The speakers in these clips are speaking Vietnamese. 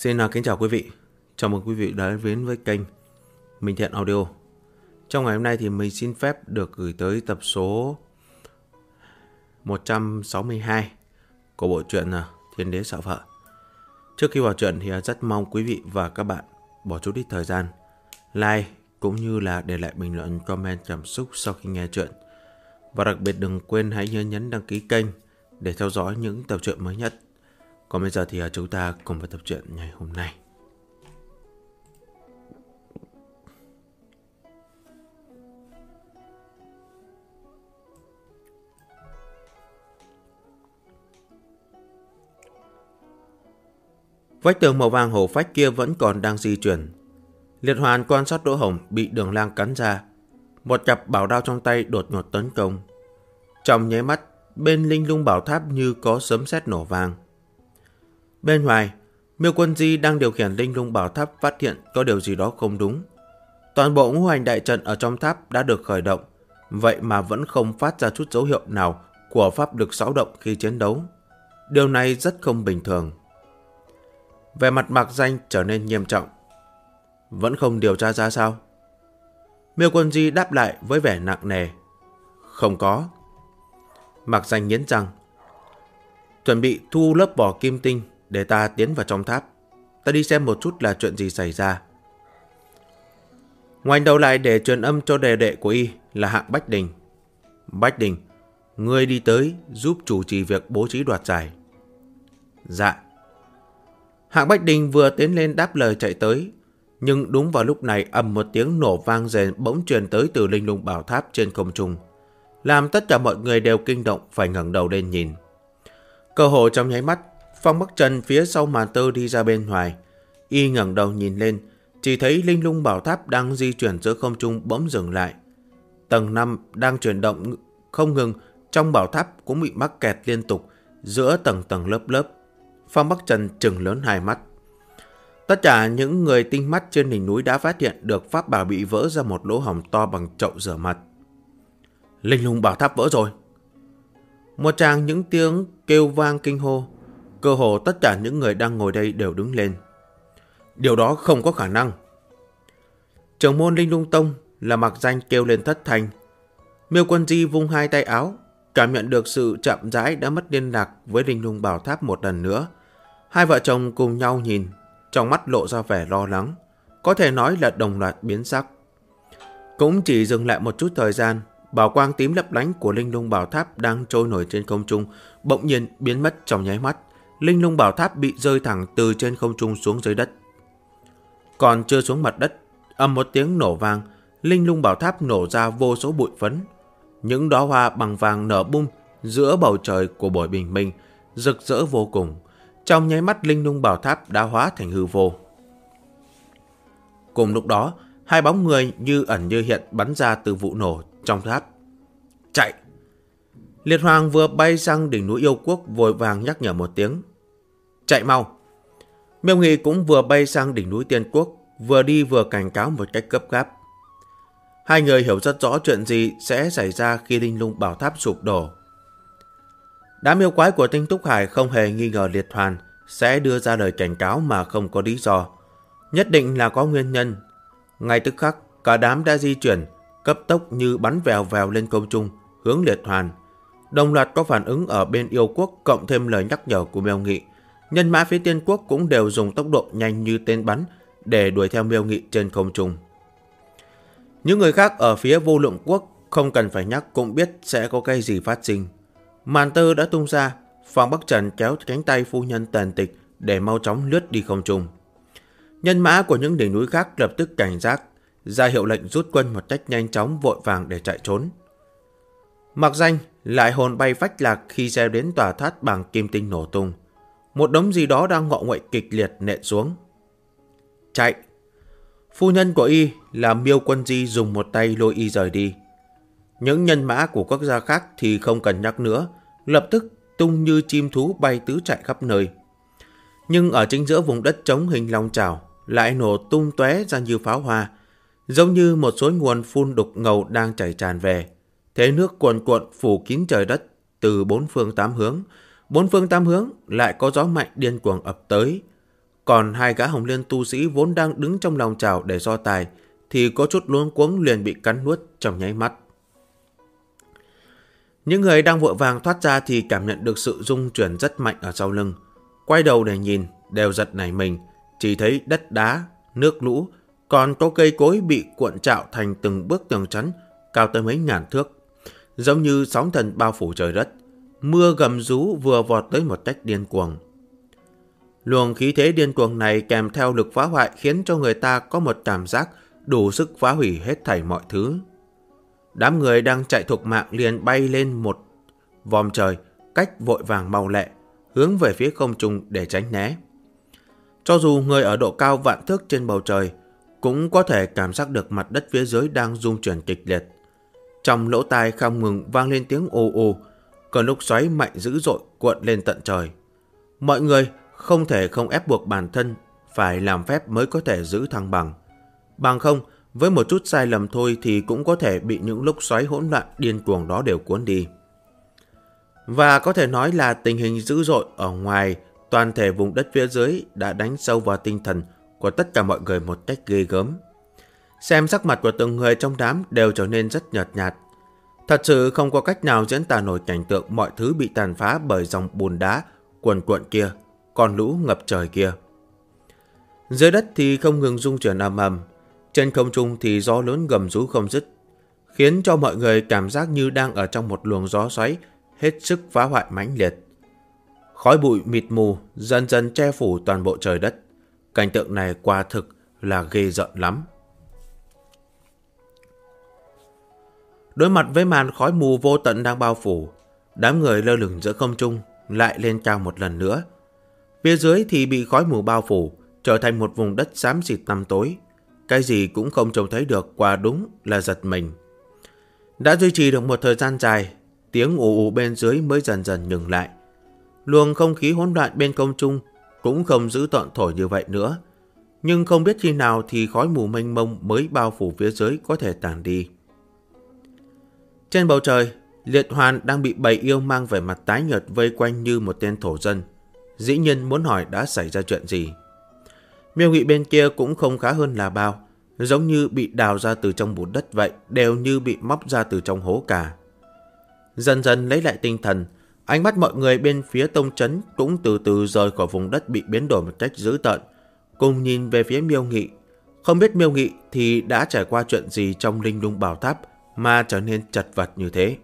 Xin kính chào quý vị. Chào mừng quý vị đã đến với kênh Minh Thiện Audio. Trong ngày hôm nay thì mình xin phép được gửi tới tập số 162 của bộ truyện Thiên Đế Sợ Vợ. Trước khi vào truyện thì rất mong quý vị và các bạn bỏ chút ít thời gian like cũng như là để lại bình luận, comment cảm xúc sau khi nghe truyện. Và đặc biệt đừng quên hãy nhấn đăng ký kênh để theo dõi những tập truyện mới nhất. Còn bây giờ thì chúng ta cùng vào tập truyện ngày hôm nay. Vách tường màu vàng hổ phách kia vẫn còn đang di chuyển. Liệt Hoàn quan sát lỗ hổng bị Đường Lang cắn ra. Một cặp bảo đao trong tay đột ngột tấn công. Trong nháy mắt, bên linh lung bảo tháp như có sấm sét nổ vang. Bên ngoài, Miêu Quân Di đang điều khiển linh lung bảo tháp phát hiện có điều gì đó không đúng. Toàn bộ ngũ hành đại trận ở trong tháp đã được khởi động, vậy mà vẫn không phát ra chút dấu hiệu nào của pháp lực xáo động khi chiến đấu. Điều này rất không bình thường. Vẻ mặt Mạc Danh trở nên nghiêm trọng. Vẫn không điều tra ra sao? Miêu Quân Di đáp lại với vẻ nặng nề. Không có. Mạc Danh nghiến răng. Chuẩn bị thu lớp vỏ kim tinh để ta tiến vào trong tháp. Ta đi xem một chút là chuyện gì xảy ra. Ngoảnh đầu lại để truyền âm cho đệ đệ của y là Hạng Bách Đình. Bách Đình, ngươi đi tới giúp chủ trì việc bố trí đoạt giải. Dạ. Hạng Bách Đình vừa tiến lên đáp lời chạy tới. Nhưng đúng vào lúc này ầm một tiếng nổ vang rền bỗng truyền tới từ linh lung bảo tháp trên không trung, làm tất cả mọi người đều kinh động phải ngẩng đầu lên nhìn. Cơ hồ trong nháy mắt, Phong Bắc Trần phía sau màn tơ đi ra bên ngoài. Y ngẩng đầu nhìn lên, chỉ thấy linh lung bảo tháp đang di chuyển giữa không trung bỗng dừng lại. Tầng 5 đang chuyển động không ngừng, trong bảo tháp cũng bị mắc kẹt liên tục giữa tầng tầng lớp lớp. Phong Bắc Trần trừng lớn hai mắt. Tất cả những người tinh mắt trên đỉnh núi đã phát hiện được pháp bảo bị vỡ ra một lỗ hổng to bằng chậu rửa mặt. Linh lung bảo tháp vỡ rồi. Một tràng những tiếng kêu vang kinh hô. Cơ hồ tất cả những người đang ngồi đây đều đứng lên. Điều đó không có khả năng. Trưởng môn Linh Lung Tông là Mạc Danh kêu lên thất thanh. Miêu Quân Di vung hai tay áo, cảm nhận được sự chậm rãi đã mất liên lạc với Linh Lung bảo tháp một lần nữa. Hai vợ chồng cùng nhau nhìn, trong mắt lộ ra vẻ lo lắng, có thể nói là đồng loạt biến sắc. Cũng chỉ dừng lại một chút thời gian, bảo quang tím lấp lánh của linh lung bảo tháp đang trôi nổi trên không trung bỗng nhiên biến mất trong nháy mắt. Linh lung bảo tháp bị rơi thẳng từ trên không trung xuống dưới đất. Còn chưa xuống mặt đất, ầm một tiếng nổ vang, linh lung bảo tháp nổ ra vô số bụi phấn. Những đóa hoa bằng vàng nở bung giữa bầu trời của buổi bình minh, rực rỡ vô cùng. Trong nháy mắt linh lung bảo tháp đã hóa thành hư vô. Cùng lúc đó, hai bóng người như ẩn như hiện bắn ra từ vụ nổ trong tháp. Chạy! Liệt Hoàng vừa bay sang đỉnh núi yêu quốc vội vàng nhắc nhở một tiếng. Chạy mau! Miêu Nghị cũng vừa bay sang đỉnh núi Tiên Quốc, vừa đi vừa cảnh cáo một cách gấp gáp. Hai người hiểu rất rõ chuyện gì sẽ xảy ra khi linh lung bảo tháp sụp đổ. Đám yêu quái của Tinh Túc Hải không hề nghi ngờ Liệt Hoàn sẽ đưa ra lời cảnh cáo mà không có lý do. Nhất định là có nguyên nhân. Ngay tức khắc, cả đám đã di chuyển, cấp tốc như bắn vèo vèo lên không trung, hướng Liệt Hoàn. Đồng loạt có phản ứng ở bên yêu quốc cộng thêm lời nhắc nhở của Miêu Nghị. Nhân mã phía Tiên Quốc cũng đều dùng tốc độ nhanh như tên bắn để đuổi theo Miêu Nghị trên không trung. Những người khác ở phía Vô Lượng Quốc không cần phải nhắc cũng biết sẽ có cái gì phát sinh. Màn tơ đã tung ra, Phong Bắc Trần kéo cánh tay phu nhân Tần Tịch để mau chóng lướt đi không trung. Nhân mã của những đỉnh núi khác lập tức cảnh giác, ra hiệu lệnh rút quân một cách nhanh chóng vội vàng để chạy trốn. Mạc Danh lại hồn bay phách lạc khi gieo đến tòa tháp bằng kim tinh nổ tung. Một đống gì đó đang ngọ nguậy kịch liệt nện xuống. Chạy! Phu nhân của y là Miêu Quân Di dùng một tay lôi y rời đi. Những nhân mã của quốc gia khác thì không cần nhắc nữa, lập tức tung như chim thú bay tứ chạy khắp nơi. Nhưng ở chính giữa vùng đất trống hình long chảo lại nổ tung tóe ra như pháo hoa, giống như một suối nguồn phun đục ngầu đang chảy tràn về. Thế nước cuồn cuộn phủ kín trời đất từ bốn phương tám hướng. Bốn phương tám hướng lại có gió mạnh điên cuồng ập tới. Còn hai gã Hồng Liên tu sĩ vốn đang đứng trong lòng chảo để so tài thì có chút luống cuống liền bị cắn nuốt trong nháy mắt. Những người đang vội vàng thoát ra thì cảm nhận được sự rung chuyển rất mạnh ở sau lưng. Quay đầu để nhìn, đều giật nảy mình, chỉ thấy đất đá, nước lũ, còn có cây cối bị cuộn trạo thành từng bức tường chắn cao tới mấy ngàn thước. Giống như sóng thần bao phủ trời đất, mưa gầm rú vừa vọt tới một cách điên cuồng. Luồng khí thế điên cuồng này kèm theo lực phá hoại khiến cho người ta có một cảm giác đủ sức phá hủy hết thảy mọi thứ. Đám người đang chạy thục mạng liền bay lên một vòm trời, cách vội vàng mau lẹ, hướng về phía không trung để tránh né. Cho dù người ở độ cao vạn thước trên bầu trời, cũng có thể cảm giác được mặt đất phía dưới đang rung chuyển kịch liệt. Trong lỗ tai không ngừng vang lên tiếng ồ ồ, cơn lốc xoáy mạnh dữ dội cuộn lên tận trời. Mọi người không thể không ép buộc bản thân phải làm phép mới có thể giữ thăng bằng. Bằng không, với một chút sai lầm thôi thì cũng có thể bị những lốc xoáy hỗn loạn điên cuồng đó đều cuốn đi. Và có thể nói là tình hình dữ dội ở ngoài toàn thể vùng đất phía dưới đã đánh sâu vào tinh thần của tất cả mọi người một cách ghê gớm. Xem sắc mặt của từng người trong đám đều trở nên rất nhợt nhạt. Thật sự không có cách nào diễn tả nổi cảnh tượng mọi thứ bị tàn phá bởi dòng bùn đá cuồn cuộn kia, con lũ ngập trời kia. Dưới đất thì không ngừng rung chuyển ầm ầm, trên không trung thì gió lớn gầm rú không dứt, khiến cho mọi người cảm giác như đang ở trong một luồng gió xoáy hết sức phá hoại mãnh liệt. Khói bụi mịt mù dần dần che phủ toàn bộ trời đất. Cảnh tượng này quả thực là ghê rợn lắm. Đối mặt với màn khói mù vô tận đang bao phủ, đám người lơ lửng giữa không trung lại lên cao một lần nữa. Phía dưới thì bị khói mù bao phủ, trở thành một vùng đất xám xịt tăm tối. Cái gì cũng không trông thấy được, quả đúng là giật mình. Đã duy trì được một thời gian dài, tiếng ù ù bên dưới mới dần dần ngừng lại. Luồng không khí hỗn loạn bên không trung cũng không giữ tợn thổi như vậy nữa. Nhưng không biết khi nào thì khói mù mênh mông mới bao phủ phía dưới có thể tàn đi. Trên bầu trời, Liệt Hoàn đang bị bầy yêu mang vẻ mặt tái nhợt vây quanh như một tên thổ dân. Dĩ nhiên muốn hỏi đã xảy ra chuyện gì. Miêu Nghị bên kia cũng không khá hơn là bao, giống như bị đào ra từ trong bùn đất vậy, đều như bị móc ra từ trong hố cả. Dần dần lấy lại tinh thần, ánh mắt mọi người bên phía tông trấn cũng từ từ rời khỏi vùng đất bị biến đổi một cách dữ tợn, cùng nhìn về phía Miêu Nghị. Không biết Miêu Nghị thì đã trải qua chuyện gì trong Linh Lung Bảo Tháp mà trở nên chật vật như thế.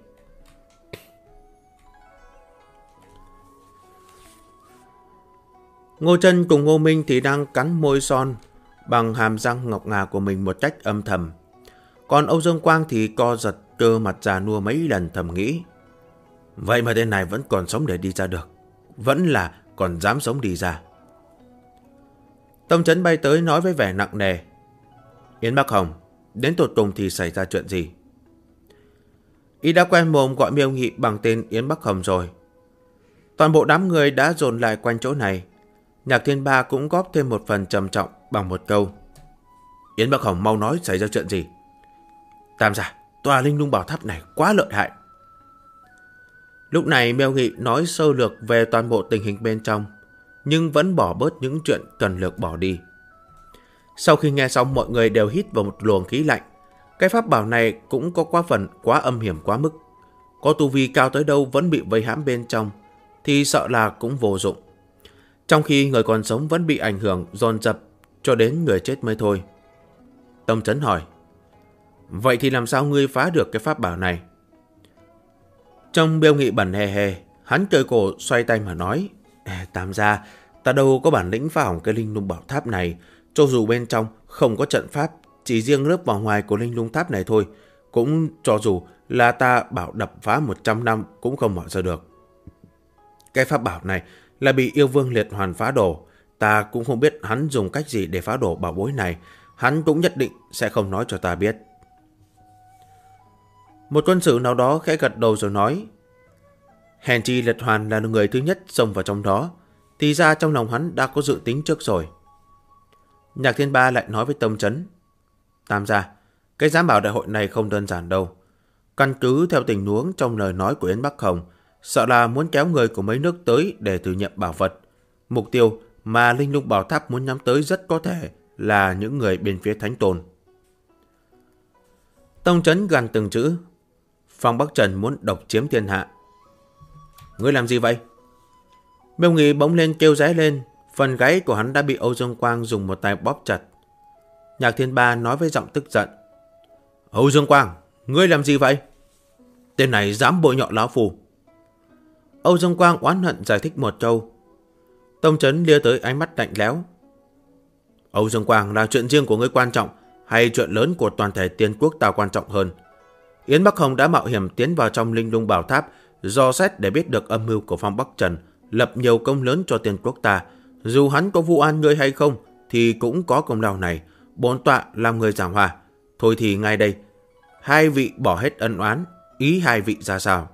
Ngô Chân cùng Ngô Minh thì đang cắn môi son bằng hàm răng ngọc ngà của mình một cách âm thầm. Còn Âu Dương Quang thì co giật cơ mặt già nua mấy lần, thầm nghĩ. Vậy mà tên này vẫn còn sống để đi ra được. Vẫn là còn dám sống đi ra. Tông Trấn bay tới nói với vẻ nặng nề. Yến Bắc Hồng, đến tột cùng thì xảy ra chuyện gì? Y đã quen mồm gọi Miêu Nghị bằng tên Yến Bắc Hồng rồi. Toàn bộ đám người đã dồn lại quanh chỗ này. Nhạc Thiên Ba cũng góp thêm một phần trầm trọng bằng một câu. Yến Bắc Hồng mau nói xảy ra chuyện gì? Tam gia, tòa Linh Lung Bảo Tháp này quá lợi hại. Lúc này Miêu Nghị nói sơ lược về toàn bộ tình hình bên trong, nhưng vẫn bỏ bớt những chuyện cần lược bỏ đi. Sau khi nghe xong, mọi người đều hít vào một luồng khí lạnh. Cái pháp bảo này cũng có quá phần quá âm hiểm quá mức. Có tu vi cao tới đâu vẫn bị vây hãm bên trong thì sợ là cũng vô dụng. Trong khi người còn sống vẫn bị ảnh hưởng dồn dập cho đến người chết mới thôi. Tông Trấn hỏi. Vậy thì làm sao ngươi phá được cái pháp bảo này? Trong Miêu Nghị bẩn hề hề, hắn cười cổ xoay tay mà nói. Tam gia, ta đâu có bản lĩnh phá hỏng cái Linh Lung Bảo Tháp này. Cho dù bên trong không có trận pháp, chỉ riêng lớp vỏ ngoài của Linh Lung Tháp này thôi, cũng cho dù là ta bảo đập phá 100 năm cũng không mở ra được. Cái pháp bảo này là bị yêu vương Liệt Hoàn phá đổ. Ta cũng không biết hắn dùng cách gì để phá đổ bảo bối này. Hắn cũng nhất định sẽ không nói cho ta biết. Một quân sự nào đó khẽ gật đầu rồi nói. Hèn chi Liệt Hoàn là người thứ nhất xông vào trong đó, thì ra trong lòng hắn đã có dự tính trước rồi. Nhạc Thiên Ba lại nói với Tông Trấn. Tam gia, cái giám bảo đại hội này không đơn giản đâu. Căn cứ theo tình huống trong lời nói của Yến Bắc Hồng, sợ là muốn kéo người của mấy nước tới để thử nhận bảo vật. Mục tiêu mà Linh Lung Bảo Tháp muốn nhắm tới rất có thể là những người bên phía Thánh Tôn. Tông Chấn gằn từng chữ. Phong Bắc Trần muốn độc chiếm thiên hạ. Ngươi làm gì vậy? Miêu Nghị bỗng lên kêu ré lên. Phần gáy của hắn đã bị Âu Dương Quang dùng một tay bóp chặt. Nhạc Thiên Ba nói với giọng tức giận. Âu Dương Quang, ngươi làm gì vậy? Tên này dám bôi nhọ lão phu. Âu Dương Quang oán hận giải thích một câu. Tông Chấn lia tới ánh mắt lạnh lẽo. Âu Dương Quang, là chuyện riêng của ngươi quan trọng hay chuyện lớn của toàn thể Tiên Quốc ta quan trọng hơn? Yến Bắc Hồng đã mạo hiểm tiến vào trong Linh Lung Bảo Tháp, dò xét để biết được âm mưu của Phong Bắc Trần, lập nhiều công lớn cho Tiên Quốc ta. Dù hắn có vu oan ngươi hay không thì cũng có công lao này. Bổn tọa làm người giảng hòa. Thôi thì ngay đây, hai vị bỏ hết ân oán, ý hai vị ra sao?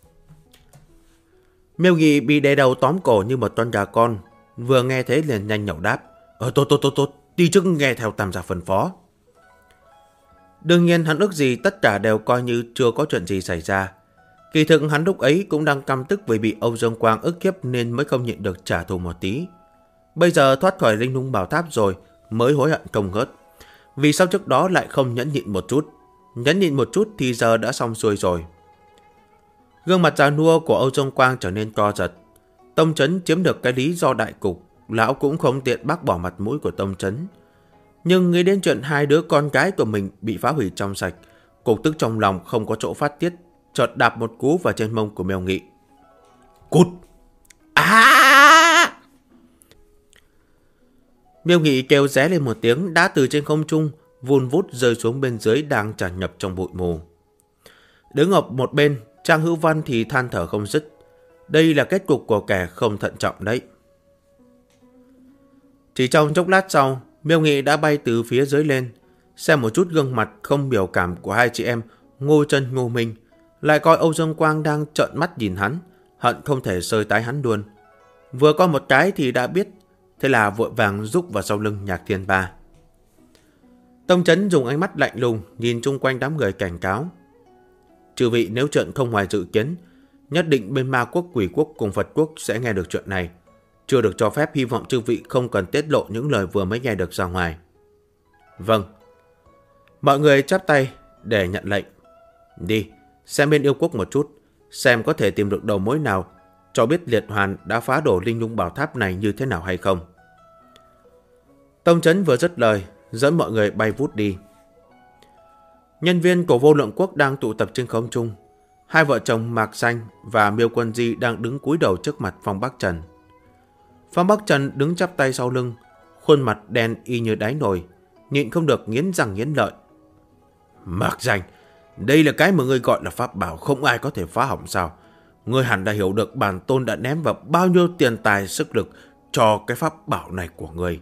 Miêu Nghị bị đè đầu tóm cổ như một con gà con, vừa nghe thế liền nhanh nhẩu đáp. Tốt, đi trước nghe theo tam gia phân phó. Đương nhiên hắn ước gì tất cả đều coi như chưa có chuyện gì xảy ra. Kỳ thực hắn lúc ấy cũng đang căm tức vì bị Âu Dương Quang ức hiếp nên mới không nhịn được trả thù một tí. Bây giờ thoát khỏi Linh Lung Bảo Tháp rồi mới hối hận không ngớt. Vì sao trước đó lại không nhẫn nhịn một chút? Nhẫn nhịn một chút thì giờ đã xong xuôi rồi. Gương mặt già nua của Âu Dương Quang trở nên co giật. Tông Chấn chiếm được cái lý do đại cục, lão cũng không tiện bác bỏ mặt mũi của Tông Chấn. Nhưng nghĩ đến chuyện hai đứa con gái của mình bị phá hủy trong sạch, cục tức trong lòng không có chỗ phát tiết, chợt đạp một cú vào trên mông của Miêu Nghị. Cút! Miêu Nghị kêu ré lên một tiếng, đã từ trên không trung vun vút rơi xuống bên dưới đang tràn ngập trong bụi mù. Đứng ở một bên, Trang Hữu Văn thì than thở không dứt. Đây là kết cục của kẻ không thận trọng đấy. Chỉ trong chốc lát sau, Miêu Nghị đã bay từ phía dưới lên, xem một chút gương mặt không biểu cảm của hai chị em Ngô Trân Ngô Minh, lại coi Âu Dương Quang đang trợn mắt nhìn hắn, hận không thể sơi tái hắn luôn. Vừa coi một cái thì đã biết, thế là vội vàng rúc vào sau lưng Nhạc Thiên Ba. Tông Chấn dùng ánh mắt lạnh lùng nhìn chung quanh đám người cảnh cáo. Chư vị nếu chuyện không ngoài dự kiến, nhất định bên Ma Quốc, Quỷ Quốc cùng Phật Quốc sẽ nghe được chuyện này. Chưa được cho phép, hy vọng chư vị không cần tiết lộ những lời vừa mới nghe được ra ngoài. Vâng. Mọi người chắp tay để nhận lệnh. Đi, xem bên Yêu Quốc một chút, xem có thể tìm được đầu mối nào cho biết Liệt Hoàn đã phá đổ Linh Lung Bảo Tháp này như thế nào hay không. Tông Chấn vừa dứt lời, dẫn mọi người bay vút đi. Nhân viên của Vô Lượng Quốc đang tụ tập trên không trung. Hai vợ chồng Mạc Xanh và Miêu Quân Di đang đứng cúi đầu trước mặt Phong Bắc Trần. Phong Bắc Trần đứng chắp tay sau lưng, khuôn mặt đen y như đáy nồi, nhịn không được nghiến răng nghiến lợi. Mạc Xanh, đây là cái mà ngươi gọi là pháp bảo, không ai có thể phá hỏng sao? Ngươi hẳn đã hiểu được bản tôn đã ném vào bao nhiêu tiền tài sức lực cho cái pháp bảo này của ngươi.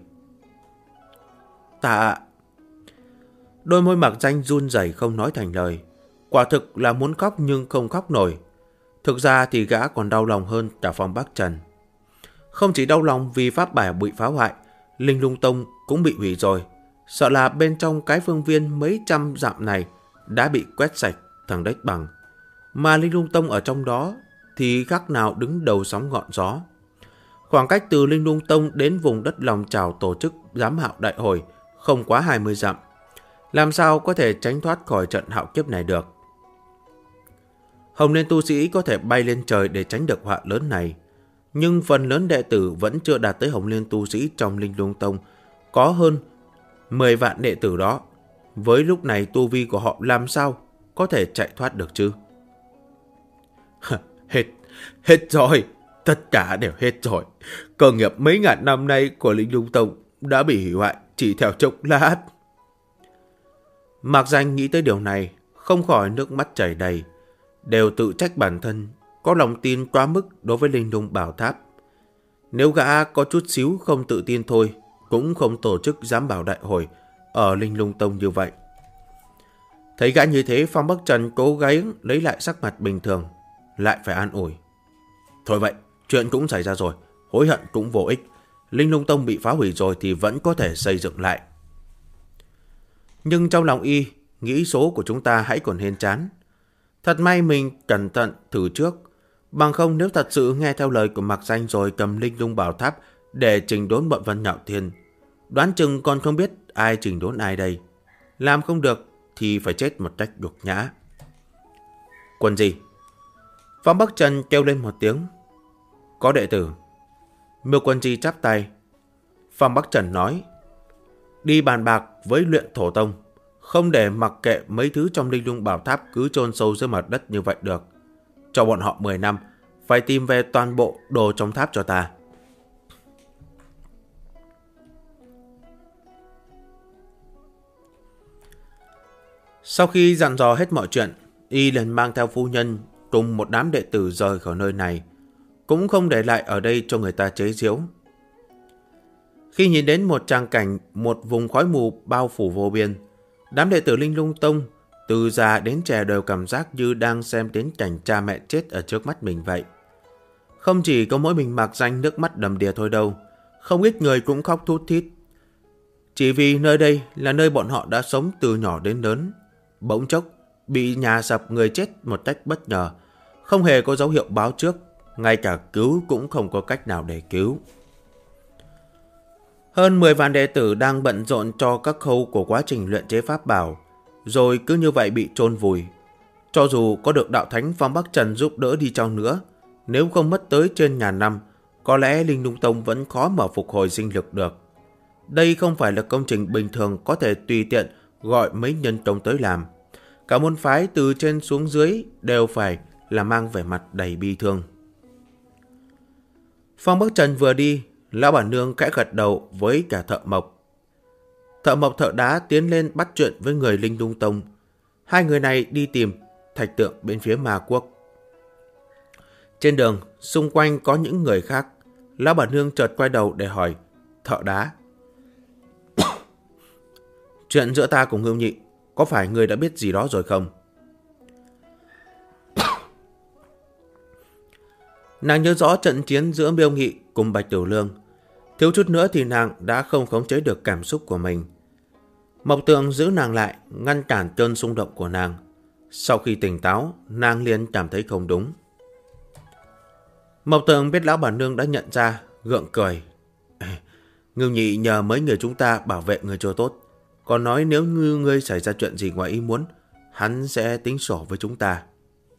Ta... Đôi môi Mạc Xanh run rẩy không nói thành lời. Quả thực là muốn khóc nhưng không khóc nổi. Thực ra thì gã còn đau lòng hơn cả Phong Bắc Trần. Không chỉ đau lòng vì pháp bảo bị phá hoại, Linh Lung Tông cũng bị hủy rồi. Sợ là bên trong cái phương viên mấy trăm dặm này đã bị quét sạch thằng đất bằng. Mà Linh Lung Tông ở trong đó thì khác nào đứng đầu sóng ngọn gió. Khoảng cách từ Linh Lung Tông đến vùng đất lòng chảo tổ chức giám hạo đại hội không quá 20 dặm. Làm sao có thể tránh thoát khỏi trận hạo kiếp này được? Hồng Liên tu sĩ có thể bay lên trời để tránh được họa lớn này, nhưng phần lớn đệ tử vẫn chưa đạt tới Hồng Liên tu sĩ trong Linh Lung Tông, có hơn 10 vạn đệ tử đó. Với lúc này tu vi của họ làm sao có thể chạy thoát được chứ? Hết rồi, tất cả đều hết rồi. Cơ nghiệp mấy ngàn năm nay của Linh Lung Tông đã bị hủy hoại chỉ theo chốc lát. Mạc Danh nghĩ tới điều này, không khỏi nước mắt chảy đầy, đều tự trách bản thân có lòng tin quá mức đối với Linh Lung Bảo Tháp. Nếu gã có chút xíu không tự tin thôi, cũng không tổ chức giám bảo đại hội ở Linh Lung Tông như vậy. Thấy gã như thế, Phong Bắc Trần cố gắng lấy lại sắc mặt bình thường, lại phải an ủi. Thôi vậy, chuyện cũng xảy ra rồi, hối hận cũng vô ích. Linh Lung Tông bị phá hủy rồi thì vẫn có thể xây dựng lại. Nhưng trong lòng y, nghĩ số của chúng ta hãy còn hên chán. Thật may mình cẩn thận thử trước. Bằng không nếu thật sự nghe theo lời của Mạc Danh rồi cầm Linh Lung Bảo Tháp để chỉnh đốn bọn Vân Nhạo Thiên. Đoán chừng còn không biết ai chỉnh đốn ai đây. Làm không được thì phải chết một cách nhục nhã. Quân gì? Phong Bắc Trần kêu lên một tiếng. Có đệ tử. Miêu Quân Di chắp tay. Phong Bắc Trần nói, đi bàn bạc với Luyện Thổ Tông, không để mặc kệ mấy thứ trong Linh Lung Bảo Tháp cứ chôn sâu dưới mặt đất như vậy được. Cho bọn họ 10 năm, phải tìm về toàn bộ đồ trong tháp cho ta. Sau khi dặn dò hết mọi chuyện, y liền mang theo phu nhân cùng một đám đệ tử rời khỏi nơi này, cũng không để lại ở đây cho người ta chế giễu. Khi nhìn đến một tràng cảnh, một vùng khói mù bao phủ vô biên, đám đệ tử Linh Lung Tông từ già đến trẻ đều cảm giác như đang xem đến cảnh cha mẹ chết ở trước mắt mình vậy. Không chỉ có mỗi mình Mạc Danh nước mắt đầm đìa thôi đâu, không ít người cũng khóc thút thít. Chỉ vì nơi đây là nơi bọn họ đã sống từ nhỏ đến lớn, bỗng chốc bị nhà sập người chết một cách bất ngờ, không hề có dấu hiệu báo trước, ngay cả cứu cũng không có cách nào để cứu. Hơn 10 vạn đệ tử đang bận rộn cho các khâu của quá trình luyện chế pháp bảo, rồi cứ như vậy bị chôn vùi. Cho dù có được đạo thánh Phong Bắc Trần giúp đỡ đi chăng nữa, nếu không mất tới trên ngàn năm, có lẽ Linh Lung Tông vẫn khó mà phục hồi sinh lực được. Đây không phải là công trình bình thường có thể tùy tiện gọi mấy nhân tông tới làm. Cả môn phái từ trên xuống dưới đều phải là mang vẻ mặt đầy bi thương. Phong Bắc Trần vừa đi, lão bản nương khẽ gật đầu với cả thợ mộc. Thợ mộc thợ đá tiến lên bắt chuyện với người Linh Lung Tông. Hai người này đi tìm thạch tượng bên phía Ma Quốc. Trên đường, xung quanh có những người khác. Lão bản nương chợt quay đầu để hỏi thợ đá. Chuyện giữa ta cùng Ngưu Nhị, có phải người đã biết gì đó rồi không? Nàng nhớ rõ trận chiến giữa Miêu Nghị cùng Bạch Tiểu Lương. Thiếu chút nữa thì nàng đã không khống chế được cảm xúc của mình. Mộc Tượng giữ nàng lại, ngăn cản cơn xung động của nàng. Sau khi tỉnh táo, nàng liền cảm thấy không đúng. Mộc Tượng biết lão bản nương đã nhận ra, gượng cười. Ngưu Nhị nhờ mấy người chúng ta bảo vệ người cho tốt. Còn nói nếu như ngươi xảy ra chuyện gì ngoài ý muốn, hắn sẽ tính sổ với chúng ta.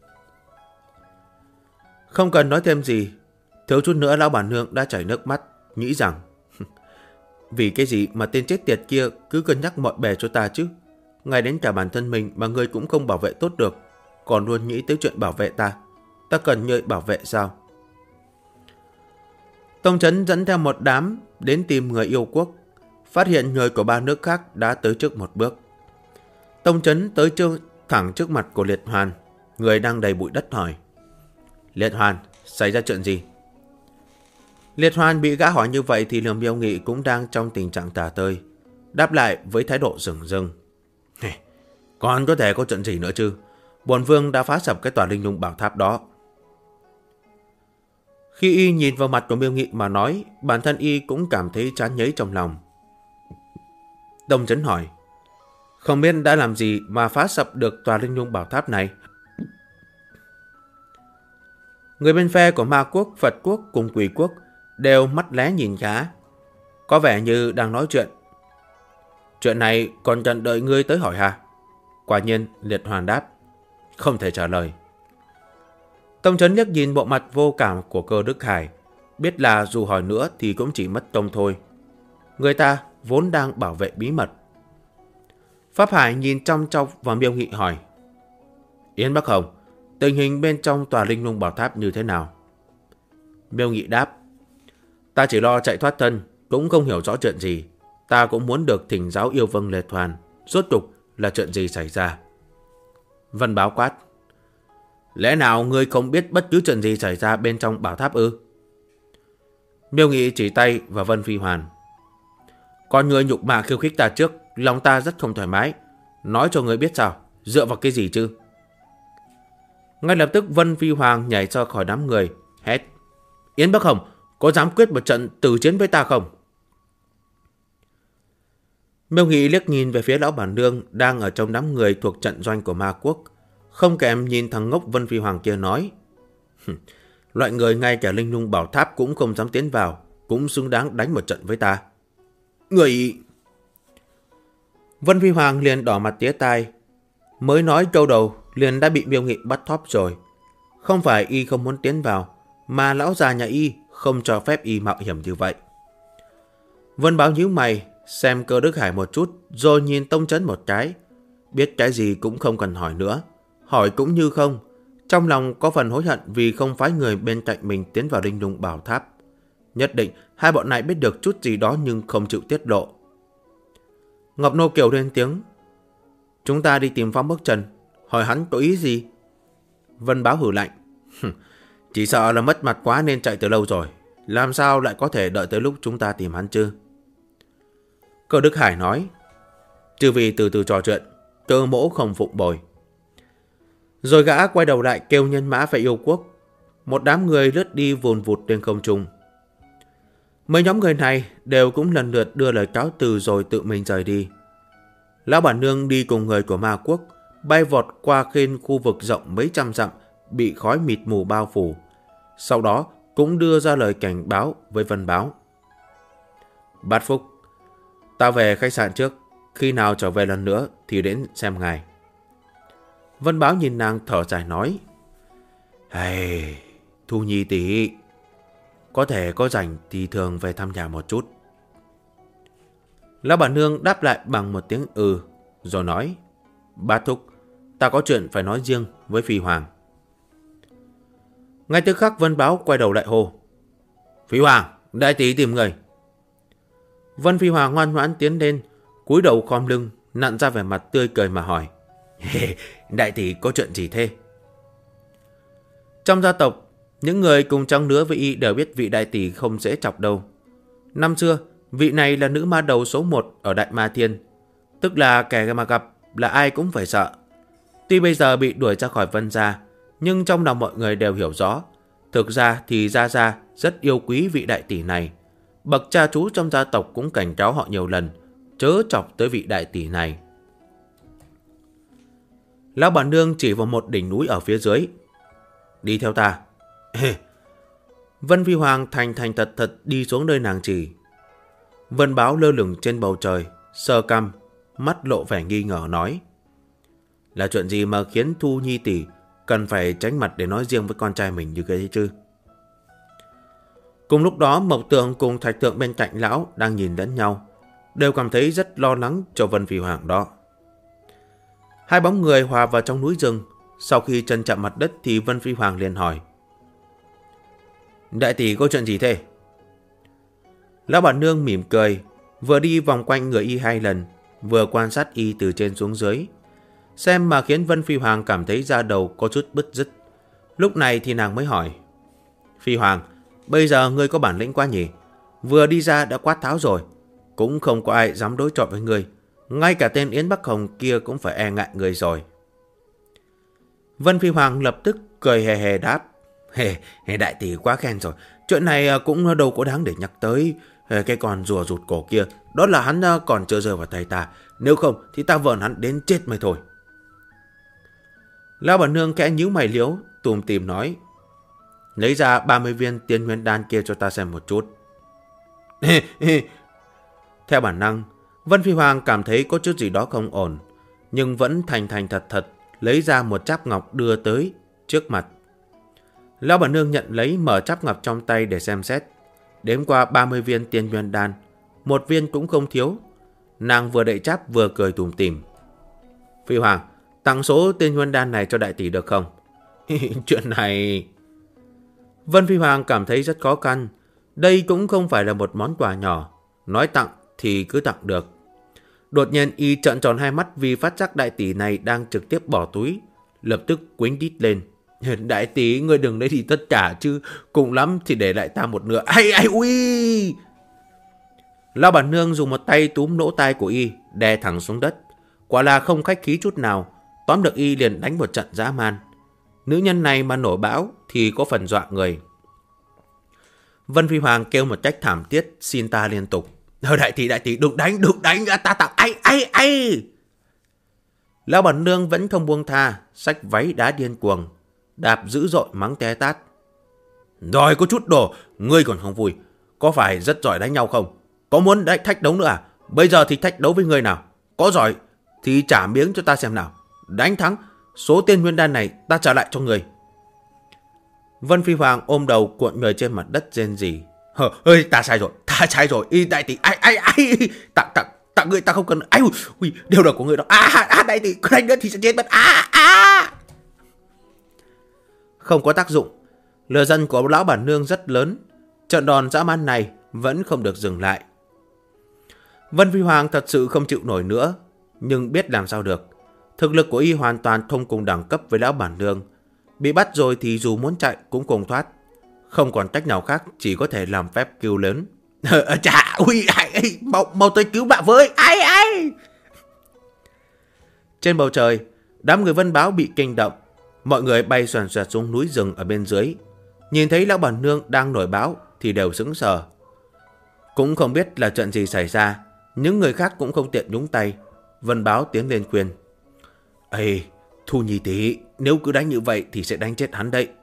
Không cần nói thêm gì, thiếu chút nữa lão bản nương đã chảy nước mắt, nghĩ rằng vì cái gì mà tên chết tiệt kia cứ cân nhắc mọi bề cho ta chứ. Ngay đến cả bản thân mình mà ngươi cũng không bảo vệ tốt được, còn luôn nghĩ tới chuyện bảo vệ ta. Ta cần ngươi bảo vệ sao? Tông Trấn dẫn theo một đám đến tìm người yêu quốc, phát hiện người của 3 nước khác đã tới trước một bước. Tông Trấn tới thẳng trước mặt của Liệt Hoàn, người đang đầy bụi đất hỏi. Liệt Hoàn, xảy ra chuyện gì? Liệt Hoàn bị gã hỏi như vậy thì Lương Miêu Nghị cũng đang trong tình trạng tả tơi, đáp lại với thái độ rừng rưng. Còn có thể có chuyện gì nữa chứ? Bổn vương đã phá sập cái tòa Linh Lung Bảo Tháp đó. Khi y nhìn vào mặt của Miêu Nghị mà nói, bản thân y cũng cảm thấy chán nhấy trong lòng. Tông Trấn hỏi, không biết đã làm gì mà phá sập được tòa Linh Lung Bảo Tháp này? Người bên phe của Ma Quốc, Phật Quốc cùng Quỷ Quốc đều mắt lé nhìn gã, có vẻ như đang nói chuyện. Chuyện này còn cần đợi ngươi tới hỏi hả? Quả nhiên Liệt Hoàn đáp, không thể trả lời. Tông Trấn liếc nhìn bộ mặt vô cảm của Cơ Đức Hải, biết là dù hỏi nữa thì cũng chỉ mất công thôi. Người ta vốn đang bảo vệ bí mật. Pháp Hải nhìn trong và Miêu Nghị hỏi, Yến Bắc Hồng, tình hình bên trong tòa Linh Lung Bảo Tháp như thế nào? Miêu Nghị đáp, ta chỉ lo chạy thoát thân, cũng không hiểu rõ chuyện gì. Ta cũng muốn được thỉnh giáo yêu vâng Liệt Hoàn, rốt cục là chuyện gì xảy ra? Vân Báo quát, lẽ nào ngươi không biết bất cứ chuyện gì xảy ra bên trong bảo tháp ư? Miêu Nghị chỉ tay vào Vân Phi Hoàn. Con ngươi nhục mạ khiêu khích ta trước, lòng ta rất không thoải mái. Nói cho ngươi biết sao, dựa vào cái gì chứ? Ngay lập tức Vân Phi Hoàng nhảy ra khỏi đám người, hét, Yến Bắc Hồng, có dám quyết một trận tử chiến với ta không? Miêu Nghị liếc nhìn về phía lão bản nương đang ở trong đám người thuộc trận doanh của Ma Quốc, không kèm nhìn thằng ngốc Vân Phi Hoàng kia nói, loại người ngay cả Linh Lung Bảo Tháp cũng không dám tiến vào, cũng xứng đáng đánh một trận với ta. Người... Vân Phi Hoàng liền đỏ mặt tía tai. Mới nói câu đầu liền đã bị Miêu Nghị bắt thóp rồi. Không phải y không muốn tiến vào, mà lão già nhà y không cho phép y mạo hiểm như vậy. Vân Báo nhíu mày, xem Cơ Đức Hải một chút, rồi nhìn Tông Chấn một cái. Biết cái gì cũng không cần hỏi nữa. Hỏi cũng như không. Trong lòng có phần hối hận vì không phái người bên cạnh mình tiến vào Linh Lung Bảo Tháp. Nhất định hai bọn này biết được chút gì đó nhưng không chịu tiết lộ. Ngọc Nô Kiều lên tiếng. Chúng ta đi tìm Phong Bắc Trần, hỏi hắn có ý gì? Vân Báo hử lạnh. Chỉ sợ là mất mặt quá nên chạy từ lâu rồi. Làm sao lại có thể đợi tới lúc chúng ta tìm hắn chứ? Cơ Đức Hải nói. Chư vị từ từ trò chuyện, Cơ mỗ không phụng bồi. Rồi gã quay đầu lại kêu nhân mã về Yêu Quốc. Một đám người lướt đi vùn vụt trên không trung. Mấy nhóm người này đều cũng lần lượt đưa lời cáo từ rồi tự mình rời đi. Lão Bản Nương đi cùng người của Ma Quốc, bay vọt qua kênh khu vực rộng mấy trăm dặm, bị khói mịt mù bao phủ. Sau đó cũng đưa ra lời cảnh báo với Vân Báo. Bát Phúc, ta về khách sạn trước, khi nào trở về lần nữa thì đến xem ngài. Vân Báo nhìn nàng thở dài nói. Hey, Thu Nhi tỷ, có thể có rảnh thì thường về thăm nhà một chút. Lão Bản Nương đáp lại bằng một tiếng rồi nói. Bát Thúc, ta có chuyện phải nói riêng với Phi Hoàng. Ngay tức khắc Vân Báo quay đầu lại hô. Phi Hoàng, đại tỷ tìm người. Vân Phi Hoàng ngoan ngoãn tiến lên, cúi đầu khom lưng, nặn ra vẻ mặt tươi cười mà hỏi. Đại tỷ có chuyện gì thế? Trong gia tộc, những người cùng trang lứa với y đều biết vị đại tỷ không dễ chọc đâu. Năm xưa, vị này là nữ ma đầu số 1 ở Đại Ma Thiên, tức là kẻ mà gặp là ai cũng phải sợ. Tuy bây giờ bị đuổi ra khỏi Vân gia, nhưng trong lòng mọi người đều hiểu rõ, thực ra thì Gia Gia rất yêu quý vị đại tỷ này. Bậc cha chú trong gia tộc cũng cảnh cáo họ nhiều lần, chớ chọc tới vị đại tỷ này. Lão Bản Nương chỉ vào một đỉnh núi ở phía dưới. Đi theo ta. Vân Phi Hoàng thành thành thật thật đi xuống nơi nàng chỉ. Vân Báo lơ lửng trên bầu trời, sờ cằm, mắt lộ vẻ nghi ngờ nói. Là chuyện gì mà khiến Thu Nhi tỷ cần phải tránh mặt để nói riêng với con trai mình như thế chứ? Cùng lúc đó Mộc Tượng cùng Thạch Thượng bên cạnh lão đang nhìn lẫn nhau, đều cảm thấy rất lo lắng cho Vân Phi Hoàng đó. Hai bóng người hòa vào trong núi rừng. Sau khi chân chạm mặt đất thì Vân Phi Hoàng liền hỏi. Đại tỷ có chuyện gì thế? Lão Bản Nương mỉm cười, vừa đi vòng quanh người y 2 lần, vừa quan sát y từ trên xuống dưới, xem mà khiến Vân Phi Hoàng cảm thấy da đầu có chút bứt rứt. Lúc này thì nàng mới hỏi. Phi Hoàng, bây giờ ngươi có bản lĩnh quá nhỉ? Vừa đi ra đã quát tháo rồi, cũng không có ai dám đối chọi với ngươi. Ngay cả tên Yến Bắc Hồng kia cũng phải e ngại ngươi rồi. Vân Phi Hoàng lập tức cười hề hề đáp. Đại tỷ quá khen rồi. Chuyện này cũng đâu có đáng để nhắc tới. Cái con rùa rụt cổ kia, đó là hắn còn chưa rơi vào tay ta. Nếu không thì ta vờn hắn đến chết mới thôi. Lão Bản Nương kẽ nhíu mày liếu, tùm tìm nói. Lấy ra 30 viên tiên nguyên đan kia cho ta xem một chút. Theo bản năng, Vân Phi Hoàng cảm thấy có chút gì đó không ổn, nhưng vẫn thành thành thật thật lấy ra một cháp ngọc đưa tới trước mặt. Lão Bản Nương nhận lấy, mở cháp ngọc trong tay để xem xét. Đếm qua 30 viên tiên nguyên đan, một viên cũng không thiếu. Nàng vừa đậy cháp vừa cười tùm tìm. Phi Hoàng, tặng số tiên nguyên đan này cho đại tỷ được không? Chuyện này... Vân Phi Hoàng cảm thấy rất khó khăn. Đây cũng không phải là một món quà nhỏ, nói tặng thì cứ tặng được. Đột nhiên y trợn tròn hai mắt vì phát giác đại tỷ này đang trực tiếp bỏ túi, lập tức quýnh đít lên. Đại tỷ, ngươi đừng lấy thì tất cả chứ, cùng lắm thì để lại ta một nửa. Ai ui! Lão Bản Nương dùng một tay túm lỗ tai của y, đè thẳng xuống đất. Quả là không khách khí chút nào, tóm được y liền đánh một trận dã man. Nữ nhân này mà nổi bão thì có phần dọa người. Vân Phi Hoàng kêu một cách thảm thiết, xin ta liên tục. Đại tỷ, đừng đánh, ta tặng, ai. Lão Bản Nương vẫn không buông tha, xách váy đá điên cuồng, đạp dữ dội mắng té tát. Rồi có chút đồ, ngươi còn không vui. có phải rất giỏi đánh nhau không? Có muốn thách đấu nữa à? Bây giờ thì thách đấu với người nào? Có giỏi thì trả miếng cho ta xem nào. Đánh thắng, số tiền nguyên đan này ta trả lại cho người. Vân Phi Hoàng ôm đầu cuộn người trên mặt đất rên rỉ. Ơi, ta sai rồi, đại tỷ, tặng người ta không cần, đều là của người đó. Đại tỷ, đánh nữa thì sẽ chết mất. Không có tác dụng, lửa giận của lão bản nương rất lớn, trận đòn dã man này vẫn không được dừng lại. Vân Phi Hoàng thật sự không chịu nổi nữa, nhưng biết làm sao được. Thực lực của y hoàn toàn không cùng đẳng cấp với lão bản nương. Bị bắt rồi thì dù muốn chạy cũng không thoát. Không còn cách nào khác, chỉ có thể làm phép kêu lớn. Mau tới cứu bạn với. Trên bầu trời, đám người Vân Báo bị kinh động. Mọi người bay xoàn xoẹt xuống núi rừng ở bên dưới. Nhìn thấy lão bản nương đang nổi báo thì đều sững sờ. Cũng không biết là chuyện gì xảy ra. Những người khác cũng không tiện nhúng tay. Vân Báo tiến lên khuyên. Thu Nhi tỷ, nếu cứ đánh như vậy thì sẽ đánh chết hắn đấy.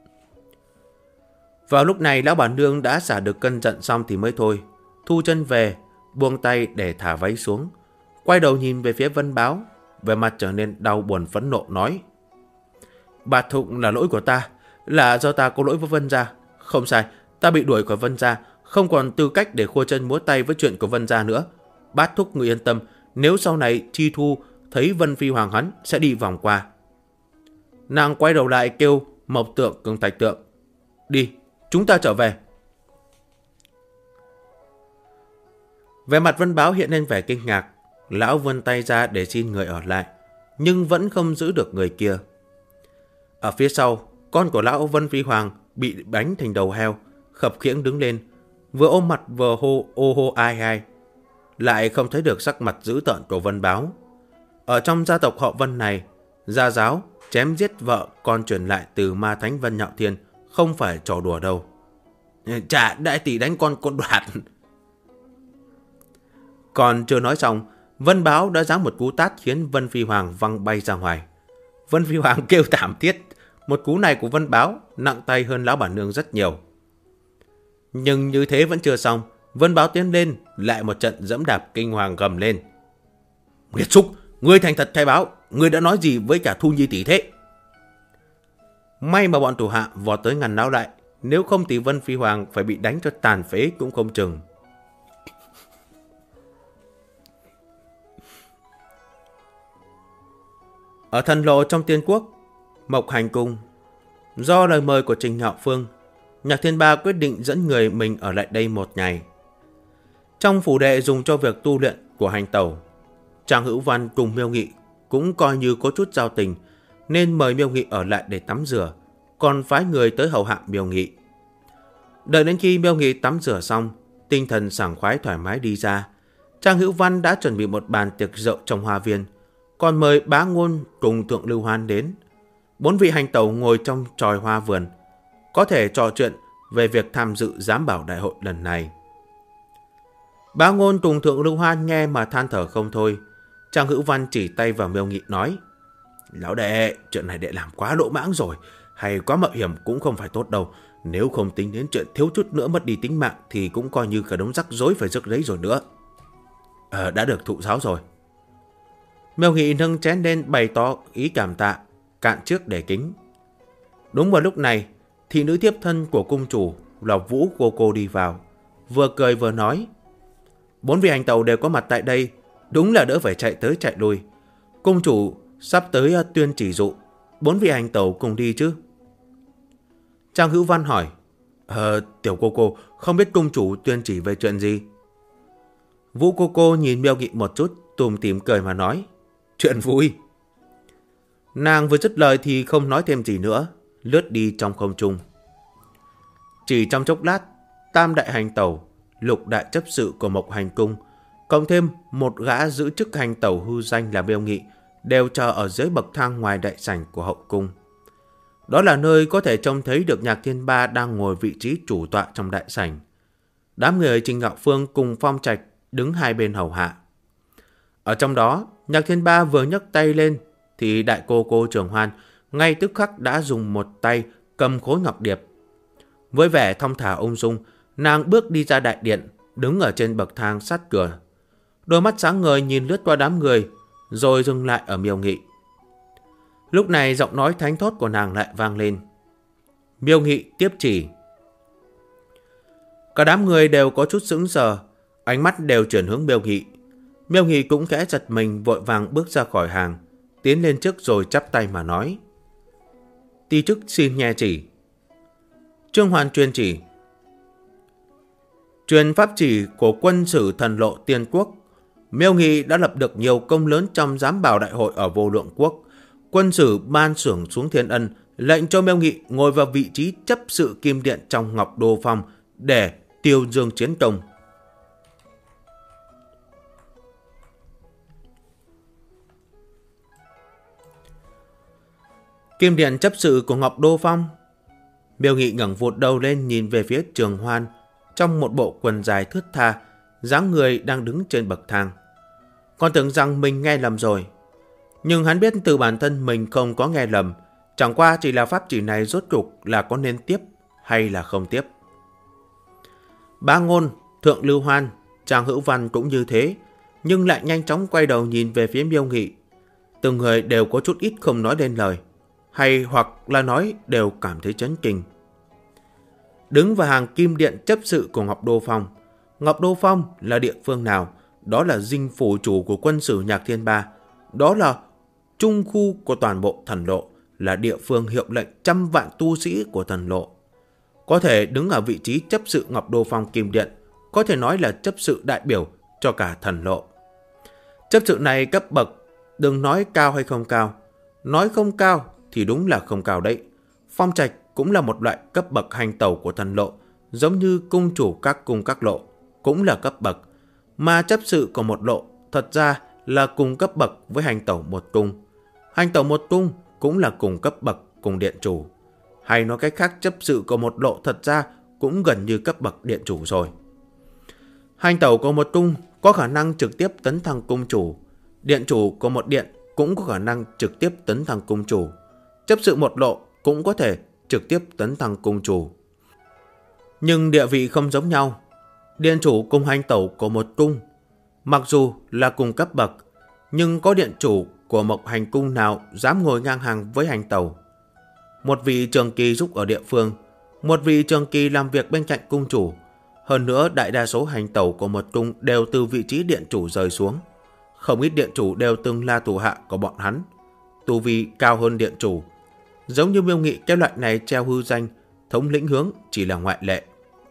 Vào lúc này lão bản nương đã xả được cơn giận xong thì mới thôi. Thu chân về, buông tay để thả váy xuống. Quay đầu nhìn về phía Vân Báo, về mặt trở nên đau buồn phẫn nộ nói. Bà Thục là lỗi của ta, là do ta có lỗi với Vân gia. Không sai, ta bị đuổi khỏi Vân gia, không còn tư cách để khua chân múa tay với chuyện của Vân gia nữa. Bát Thúc người yên tâm, nếu sau này Chi Thu thấy Vân Phi Hoàng hắn sẽ đi vòng qua. Nàng quay đầu lại kêu Mộc Tượng cùng Thạch Tượng. Đi, chúng ta trở về. Về mặt Vân Báo hiện lên vẻ kinh ngạc. Lão vươn tay ra để xin người ở lại, nhưng vẫn không giữ được người kia. Ở phía sau, con của lão Vân Phi Hoàng bị đánh thành đầu heo, khập khiễng đứng lên, vừa ôm mặt vừa hô ai. Lại không thấy được sắc mặt dữ tợn của Vân Báo. Ở trong gia tộc họ Vân này, gia giáo chém giết vợ con truyền lại từ ma thánh Vân Nhạo Thiên không phải trò đùa đâu. Chà, đại tỷ đánh con đoạt. Còn chưa nói xong, Vân Báo đã giáng một cú tát khiến Vân Phi Hoàng văng bay ra ngoài. Vân Phi Hoàng kêu thảm thiết. Một cú này của Vân Báo nặng tay hơn lão bản nương rất nhiều. Nhưng như thế vẫn chưa xong. Vân Báo tiến lên, lại một trận dẫm đạp kinh hoàng gầm lên. Nghiệt xúc, ngươi thành thật khai báo, ngươi đã nói gì với cả Thu Nhi tỷ thế? May mà bọn thủ hạ vọt tới ngăn lão lại, nếu không thì Vân Phi Hoàng phải bị đánh cho tàn phế cũng không chừng. Ở thần lộ trong Tiên Quốc, Mộc Hành Cung, do lời mời của Trình Hạo Phương, Nhạc Thiên Ba quyết định dẫn người mình ở lại đây một ngày. Trong phủ đệ dùng cho việc tu luyện của hành tẩu, Trang Hữu Văn cùng Miêu Nghị cũng coi như có chút giao tình, nên mời Miêu Nghị ở lại để tắm rửa, còn phái người tới hầu hạ Miêu Nghị. Đợi đến khi Miêu Nghị tắm rửa xong, tinh thần sảng khoái thoải mái đi ra, Trang Hữu Văn đã chuẩn bị một bàn tiệc rượu trong hoa viên, còn mời Bá Ngôn cùng Thượng Lưu Hoan đến. 4 vị hành tẩu ngồi trong chòi hoa vườn, có thể trò chuyện về việc tham dự giám bảo đại hội lần này. Bá Ngôn cùng Thượng Lưu Hoan nghe mà than thở không thôi. Trang Hữu Văn chỉ tay vào Miêu Nghị nói. Lão đệ, chuyện này đệ làm quá lỗ mãng rồi, hay quá mạo hiểm cũng không phải tốt đâu. Nếu không tính đến chuyện thiếu chút nữa mất đi tính mạng thì cũng coi như cả đống rắc rối phải rước lấy rồi nữa. Đã được thụ giáo rồi. Miêu Nghị nâng chén lên bày tỏ ý cảm tạ, cạn trước để kính. Đúng vào lúc này, thị nữ thiếp thân của cung chủ là Vũ cô đi vào, vừa cười vừa nói. 4 vị hành tẩu đều có mặt tại đây, đúng là đỡ phải chạy tới chạy lui. Cung chủ sắp tới tuyên chỉ dụ, 4 vị hành tẩu cùng đi chứ? Trang Hữu Văn hỏi. Tiểu cô, không biết cung chủ tuyên chỉ về chuyện gì? Vũ cô nhìn Miêu Nghị một chút, tùm tìm cười mà nói. Chuyện vui. Nàng vừa dứt lời thì không nói thêm gì nữa, lướt đi trong không trung. Chỉ trong chốc lát, tam đại hành tẩu, lục đại chấp sự của Mộc Hành Cung, cộng thêm một gã giữ chức hành tẩu hư danh là Miêu Nghị, đều chờ ở dưới bậc thang ngoài đại sảnh của hậu cung. Đó là nơi có thể trông thấy được Nhạc Thiên Ba đang ngồi vị trí chủ tọa trong đại sảnh. Đám người Trình Ngạo Phương cùng Phong Trạch đứng hai bên hầu hạ. Ở trong đó, Nhạc Thiên Ba vừa nhấc tay lên thì đại cô Trường Hoan ngay tức khắc đã dùng một tay cầm khối ngọc điệp. Với vẻ thong thả ung dung, Nàng bước đi ra đại điện, đứng ở trên bậc thang sát cửa. Đôi mắt sáng ngời nhìn lướt qua đám người, rồi dừng lại ở Miêu Nghị. Lúc này giọng nói thánh thót của nàng lại vang lên. Miêu Nghị tiếp chỉ. Cả đám người đều có chút sững sờ, ánh mắt đều chuyển hướng Miêu Nghị. Miêu Nghị cũng khẽ giật mình, vội vàng bước ra khỏi hàng, tiến lên trước rồi chắp tay mà nói. Ti chức xin nghe chỉ. Trương Hoan truyền chỉ. Truyền pháp chỉ của quân sử Thần Lộ Tiên Quốc. Miêu Nghị đã lập được nhiều công lớn trong giám bảo đại hội ở Vô Lượng Quốc. Quân sử ban xưởng xuống Thiên Ân, lệnh cho Miêu Nghị ngồi vào vị trí chấp sự kim điện trong Ngọc Đô Phong để tiêu dương chiến công. Kim điện chấp sự của Ngọc Đô Phong. Miêu Nghị ngẩng vụt đầu lên nhìn về phía Trường Hoan trong một bộ quần dài thướt tha, dáng người đang đứng trên bậc thang. Còn tưởng rằng mình nghe lầm rồi, nhưng hắn biết từ bản thân mình không có nghe lầm, chẳng qua chỉ là pháp chỉ này rốt cuộc là có nên tiếp hay là không tiếp. Bá Ngôn, Thượng Lưu Hoan, Trang Hữu Văn cũng như thế, nhưng lại nhanh chóng quay đầu nhìn về phía Miêu Nghị. Từng người đều có chút ít không nói lên lời, hay hoặc là nói đều cảm thấy chấn kinh. Đứng vào hàng kim điện chấp sự của Ngọc Đô Phong. Ngọc Đô Phong là địa phương nào? Đó là dinh phủ chủ của quân sử Nhạc Thiên Ba. Đó là trung khu của toàn bộ Thần Lộ, là địa phương hiệu lệnh trăm vạn tu sĩ của Thần Lộ. Có thể đứng ở vị trí chấp sự Ngọc Đô Phong kim điện, có thể nói là chấp sự đại biểu cho cả Thần Lộ. Chấp sự này cấp bậc, đừng nói cao hay không cao. Nói không cao thì đúng là không cao đấy. Phong trạch cũng là một loại cấp bậc hành tẩu của Thần Lộ, giống như cung chủ các cung các lộ, cũng là cấp bậc. Mà chấp sự của một lộ thật ra là cùng cấp bậc với hành tẩu một cung. Hành tẩu một cung cũng là cùng cấp bậc cùng điện chủ. Hay nói cách khác, chấp sự của một lộ thật ra cũng gần như cấp bậc điện chủ rồi. Hành tẩu của một cung có khả năng trực tiếp tấn thăng cung chủ. Điện chủ của một điện cũng có khả năng trực tiếp tấn thăng cung chủ. Chấp sự một lộ cũng có thể trực tiếp tấn thăng cung chủ. Nhưng địa vị không giống nhau. Điện chủ cùng hành tẩu của một cung, mặc dù là cùng cấp bậc, nhưng có điện chủ của một hành cung nào dám ngồi ngang hàng với hành tẩu. Một vị trường kỳ giúp ở địa phương, một vị trường kỳ làm việc bên cạnh cung chủ. Hơn nữa, đại đa số hành tẩu của một cung đều từ vị trí điện chủ rời xuống. Không ít điện chủ đều từng là thủ hạ của bọn hắn, tu vi cao hơn điện chủ. Giống như Miêu Nghị, cái loại này treo hư danh thống lĩnh hướng chỉ là ngoại lệ.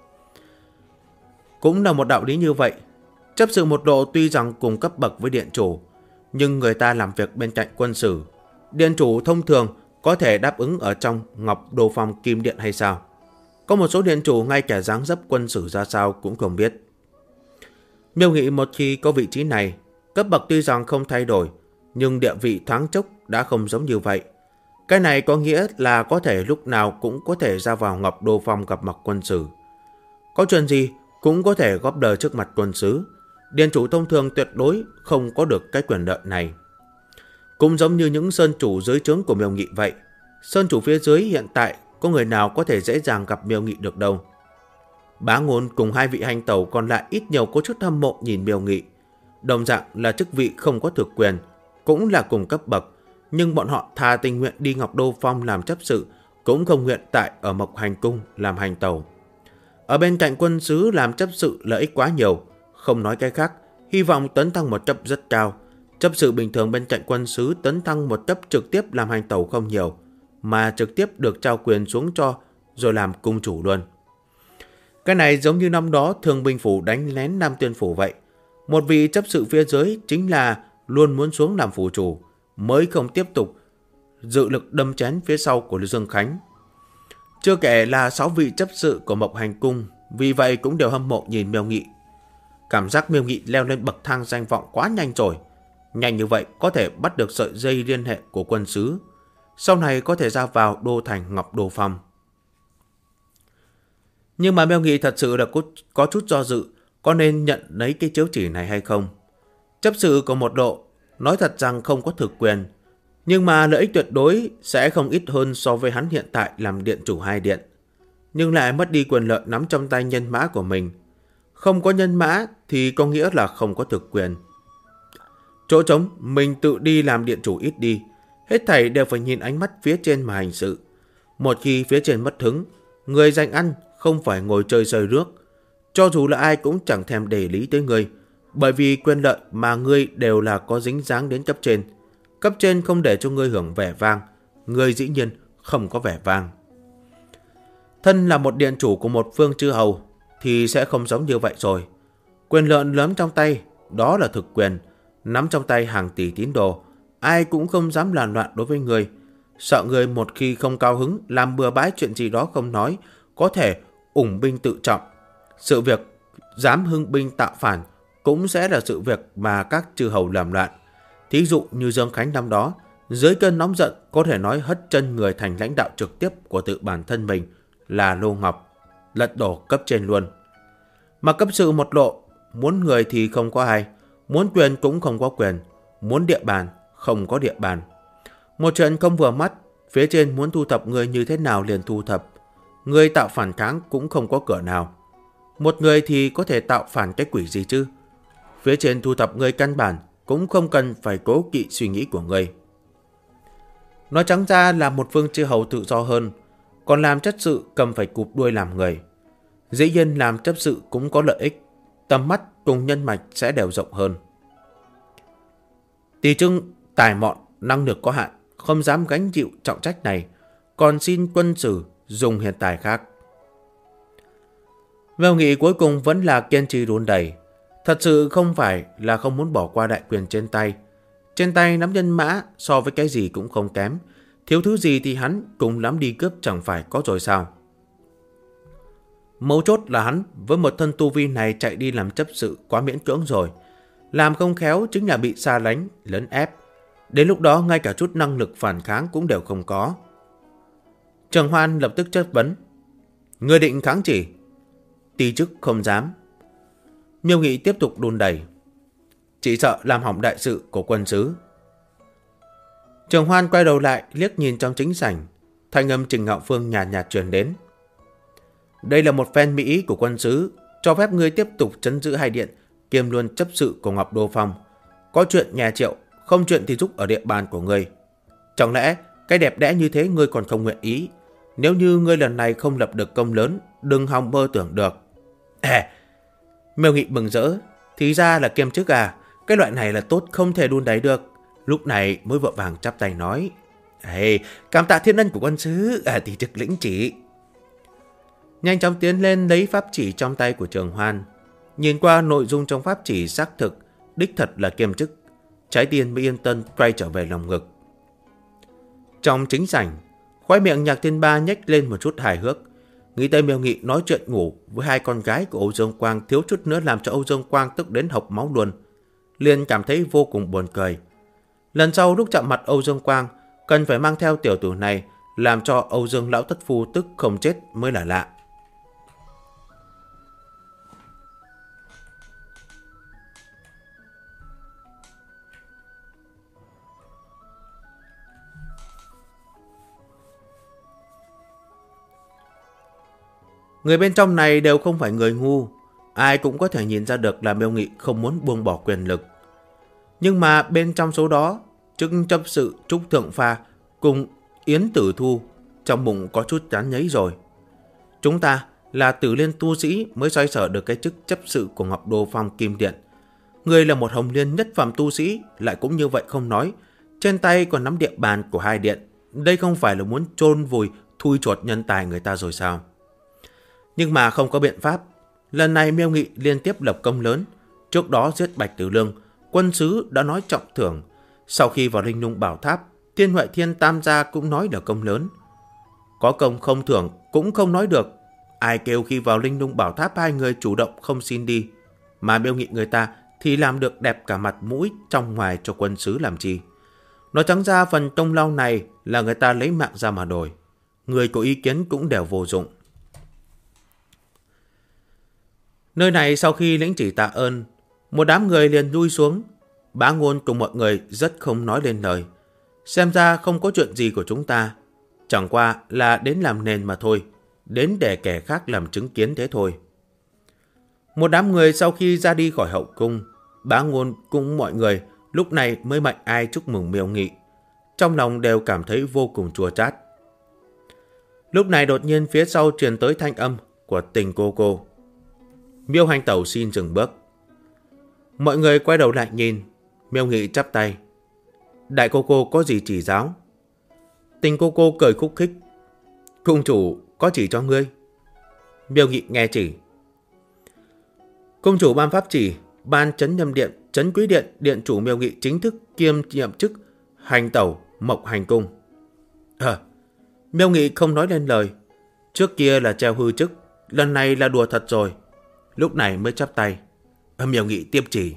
Cũng là một đạo lý như vậy. Chấp sự một độ tuy rằng cùng cấp bậc với điện chủ, nhưng người ta làm việc bên cạnh quân sử. Điện chủ thông thường có thể đáp ứng ở trong Ngọc Đô Phong kim điện hay sao? Có một số điện chủ ngay cả dáng dấp quân sử ra sao cũng không biết. Miêu Nghị một khi có vị trí này, cấp bậc tuy rằng không thay đổi, nhưng địa vị thoáng chốc đã không giống như vậy. Cái này có nghĩa là có thể lúc nào cũng có thể ra vào Ngọc Đô Phong gặp mặt quân sử. Có chuyện gì cũng có thể góp đời trước mặt quân sứ. Điện chủ thông thường tuyệt đối không có được cái quyền lợi này. Cũng giống như những sơn chủ dưới trướng của Miêu Nghị vậy. Sơn chủ phía dưới hiện tại có người nào có thể dễ dàng gặp Miêu Nghị được đâu. Bá Ngôn cùng hai vị hành tẩu còn lại ít nhiều có chút hâm mộ nhìn Miêu Nghị. Đồng dạng là chức vị không có thực quyền, cũng là cùng cấp bậc, nhưng bọn họ thà tình nguyện đi Ngọc Đô Phong làm chấp sự, cũng không nguyện tại ở Mộc Hành Cung làm hành tẩu. Ở bên cạnh quân sứ làm chấp sự lợi ích quá nhiều, không nói cái khác, hy vọng tấn thăng một cấp rất cao. Chấp sự bình thường bên cạnh quân sứ tấn thăng một cấp trực tiếp làm hành tẩu không nhiều, mà trực tiếp được trao quyền xuống cho rồi làm cung chủ luôn. Cái này giống như năm đó Thương Binh Phủ đánh lén Nam Tuyên Phủ vậy. Một vị chấp sự phía dưới chính là luôn muốn xuống làm phủ chủ, mới không tiếp tục dự lực đâm chén phía sau của Lưu Dương Khánh. Chưa kể là 6 vị chấp sự của Mộc Hành Cung, vì vậy cũng đều hâm mộ nhìn Miêu Nghị. Cảm giác Miêu Nghị leo lên bậc thang danh vọng quá nhanh rồi. Nhanh như vậy có thể bắt được sợi dây liên hệ của quân sứ, sau này có thể ra vào đô thành Ngọc Đô Phong. Nhưng mà Miêu Nghị thật sự là có chút do dự, có nên nhận lấy cái chiếu chỉ này hay không. Chấp sự của một độ, nói thật rằng không có thực quyền, nhưng mà lợi ích tuyệt đối sẽ không ít hơn so với hắn hiện tại làm điện chủ hai điện. nhưng lại mất đi quyền lợi nắm trong tay nhân mã của mình. Không có nhân mã thì có nghĩa là không có thực quyền. Chỗ trống mình tự đi làm điện chủ ít đi, hết thảy đều phải nhìn ánh mắt phía trên mà hành sự. Một khi phía trên mất hứng, người giành ăn không phải ngồi chơi rơi nước. Cho dù là ai cũng chẳng thèm để lý tới người, bởi vì quyền lợi mà ngươi đều là có dính dáng đến cấp trên. Cấp trên không để cho ngươi hưởng vẻ vang, ngươi dĩ nhiên không có vẻ vang. Thân là một điện chủ của một phương chư hầu thì sẽ không giống như vậy rồi. Quyền lợi nắm trong tay, đó là thực quyền. Nắm trong tay hàng tỷ tín đồ, ai cũng không dám làm loạn đối với người. Sợ người một khi không cao hứng làm bừa bãi chuyện gì đó không nói, có thể ủng binh tự trọng. Sự việc dám hưng binh tạo phản cũng sẽ là sự việc mà các chư hầu làm loạn. Thí dụ như Dương Khánh năm đó, dưới cơn nóng giận có thể nói hất chân người thành lãnh đạo trực tiếp của tự bản thân mình là Lô Ngọc, lật đổ cấp trên luôn. Mà cấp sự một lộ, muốn người thì không có ai, muốn quyền cũng không có quyền, muốn địa bàn không có địa bàn. Một chuyện không vừa mắt, phía trên muốn thu thập người như thế nào liền thu thập. Người tạo phản kháng cũng không có cửa nào. Một người thì có thể tạo phản cái quỷ gì chứ? Phía trên thu thập người căn bản cũng không cần phải cố kỵ suy nghĩ của người. Nói trắng ra là một phương chư hầu tự do hơn, còn làm chất sự cầm phải cụp đuôi làm người. Dĩ nhiên làm chấp sự cũng có lợi ích, tầm mắt cùng nhân mạch sẽ đều rộng hơn. Tỳ Trưng tài mọn, năng lực có hạn, không dám gánh chịu trọng trách này, còn xin quân sử dùng hiện tài khác. Mèo Nghị cuối cùng vẫn là kiên trì đùn đẩy. Thật sự không phải là không muốn bỏ qua đại quyền trên tay. Trên tay nắm nhân mã so với cái gì cũng không kém. Thiếu thứ gì thì hắn cũng lắm đi cướp chẳng phải có rồi sao. Mấu chốt là hắn với một thân tu vi này chạy đi làm chấp sự quá miễn cưỡng rồi. Làm không khéo chính là bị xa lánh, lấn ép. Đến lúc đó ngay cả chút năng lực phản kháng cũng đều không có. Trường Hoan lập tức chất vấn. Ngươi định kháng chỉ? Ti chức không dám. Miêu Nghị tiếp tục đùn đẩy. Chỉ sợ làm hỏng đại sự của quân sứ. Trường Hoan quay đầu lại liếc nhìn trong chính sảnh. Thanh âm Trình Hạo Phương nhàn nhạt truyền đến. Đây là một phen mỹ ý của quân sứ, cho phép ngươi tiếp tục trấn giữ hai điện, kiêm luôn chấp sự của Ngọc Đô Phong. Có chuyện nhà triệu, không chuyện thì giúp ở địa bàn của ngươi. Chẳng lẽ cái đẹp đẽ như thế ngươi còn không nguyện ý? Nếu như ngươi lần này không lập được công lớn, đừng hòng mơ tưởng được. Miêu Nghị mừng rỡ. Thì ra là kiêm chức à? Cái loại này là tốt không thể đun đáy được. Lúc này mới vội vàng chắp tay nói. Cảm tạ thiên ân của quân sứ, thì trực lĩnh chỉ. Nhanh chóng tiến lên lấy pháp chỉ trong tay của Trường Hoan. Nhìn qua nội dung trong pháp chỉ xác thực, đích thật là kiêm chức. Trái tim mới yên tâm quay trở về lòng ngực. Trong chính sảnh, khóe miệng Nhạc Thiên Ba nhếch lên một chút hài hước. Nghĩ tới Miêu Nghị nói chuyện ngủ với hai con gái của Âu Dương Quang thiếu chút nữa làm cho Âu Dương Quang tức đến hộc máu luôn. Liền cảm thấy vô cùng buồn cười. Lần sau lúc chạm mặt Âu Dương Quang, cần phải mang theo tiểu tử này, làm cho Âu Dương lão thất phu tức không chết mới là lạ. Người bên trong này đều không phải người ngu, ai cũng có thể nhìn ra được là Miêu Nghị không muốn buông bỏ quyền lực. Nhưng mà bên trong số đó, chức chấp sự Trúc Thượng Pha cùng Yến Tử Thu trong bụng có chút chán nhấy rồi. Chúng ta là Tử Liên tu sĩ mới xoay sở được cái chức chấp sự của Ngọc Đô Phong Kim Điện. Người là một Hồng Liên nhất phẩm tu sĩ lại cũng như vậy không nói, trên tay còn nắm địa bàn của hai điện. Đây không phải là muốn chôn vùi thui chuột nhân tài người ta rồi sao? Nhưng mà không có biện pháp. Lần này Miêu Nghị liên tiếp lập công lớn. Trước đó giết Bạch Tử Lương, quân sứ đã nói trọng thưởng. Sau khi vào Linh Lung Bảo Tháp, Thiên Huệ Thiên Tam gia cũng nói là công lớn. Có công không thưởng cũng không nói được. Ai kêu khi vào Linh Lung Bảo Tháp hai người chủ động không xin đi. Mà Miêu Nghị người ta thì làm được đẹp cả mặt mũi trong ngoài cho quân sứ làm chi. Nói trắng ra phần công lao này là người ta lấy mạng ra mà đổi. Người có ý kiến cũng đều vô dụng. Nơi này sau khi lĩnh chỉ tạ ơn, một đám người liền lui xuống. Bá Ngôn cùng mọi người rất không nói lên lời. Xem ra không có chuyện gì của chúng ta, chẳng qua là đến làm nền mà thôi. đến để kẻ khác làm chứng kiến thế thôi. Một đám người sau khi ra đi khỏi hậu cung, Bá Ngôn cùng mọi người lúc này mới mạnh ai chúc mừng Miêu Nghị. Trong lòng đều cảm thấy vô cùng chua chát. Lúc này đột nhiên phía sau truyền tới thanh âm của Tình cô cô. Miêu Hành Tẩu xin dừng bước. Mọi người quay đầu lại nhìn. Miêu Nghị chắp tay. Đại cô cô có gì chỉ giáo? Tình cô cô cười khúc khích. Cung chủ có chỉ cho ngươi. Miêu Nghị nghe chỉ. Cung chủ ban pháp chỉ, ban trấn nhâm điện, trấn quý điện, điện chủ Miêu Nghị chính thức kiêm nhiệm chức Hành Tẩu Mộc Hành Cung. Miêu Nghị không nói lên lời. Trước kia là treo hư chức, lần này là đùa thật rồi. Lúc này mới chắp tay. Miêu Nghị tiếp chỉ.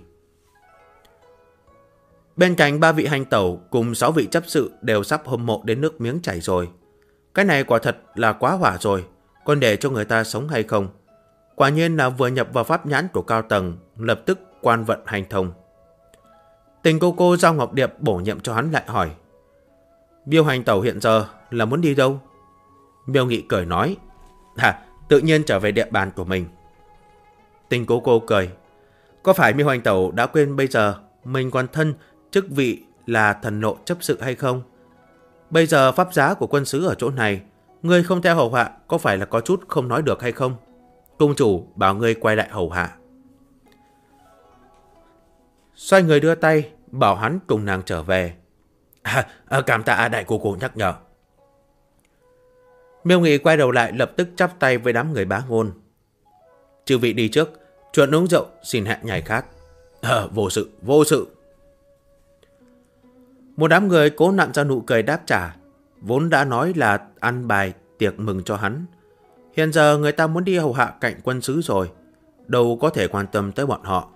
Bên cạnh 3 vị hành tẩu cùng 6 vị chấp sự đều sắp hâm mộ đến nước miếng chảy rồi. Cái này quả thật là quá hỏa rồi, còn để cho người ta sống hay không? Quả nhiên là vừa nhập vào pháp nhãn của cao tầng, lập tức quan vận hành thông. Tình cô cô giao ngọc điệp bổ nhiệm cho hắn lại hỏi. Miêu hành tẩu hiện giờ là muốn đi đâu? Miêu Nghị cười nói. Tự nhiên trở về địa bàn của mình. Tình cô cô cười. Có phải Miêu hành tẩu đã quên bây giờ mình còn thân chức vị là thần nộ chấp sự hay không? Bây giờ pháp giá của quân sứ ở chỗ này, ngươi không theo hầu hạ có phải là có chút không nói được hay không? Cung chủ bảo ngươi quay lại hầu hạ. Xoay người đưa tay bảo hắn cùng nàng trở về. Cảm tạ đại cô cô nhắc nhở. Miêu Nghị quay đầu lại lập tức chắp tay với đám người Bá Ngôn. Chư vị đi trước, chuyện uống rượu xin hẹn ngày khác. Vô sự, vô sự. Một đám người cố nặn ra nụ cười đáp trả. Vốn đã nói là ăn bài tiệc mừng cho hắn. Hiện giờ người ta muốn đi hầu hạ cạnh quân sứ rồi, đâu có thể quan tâm tới bọn họ.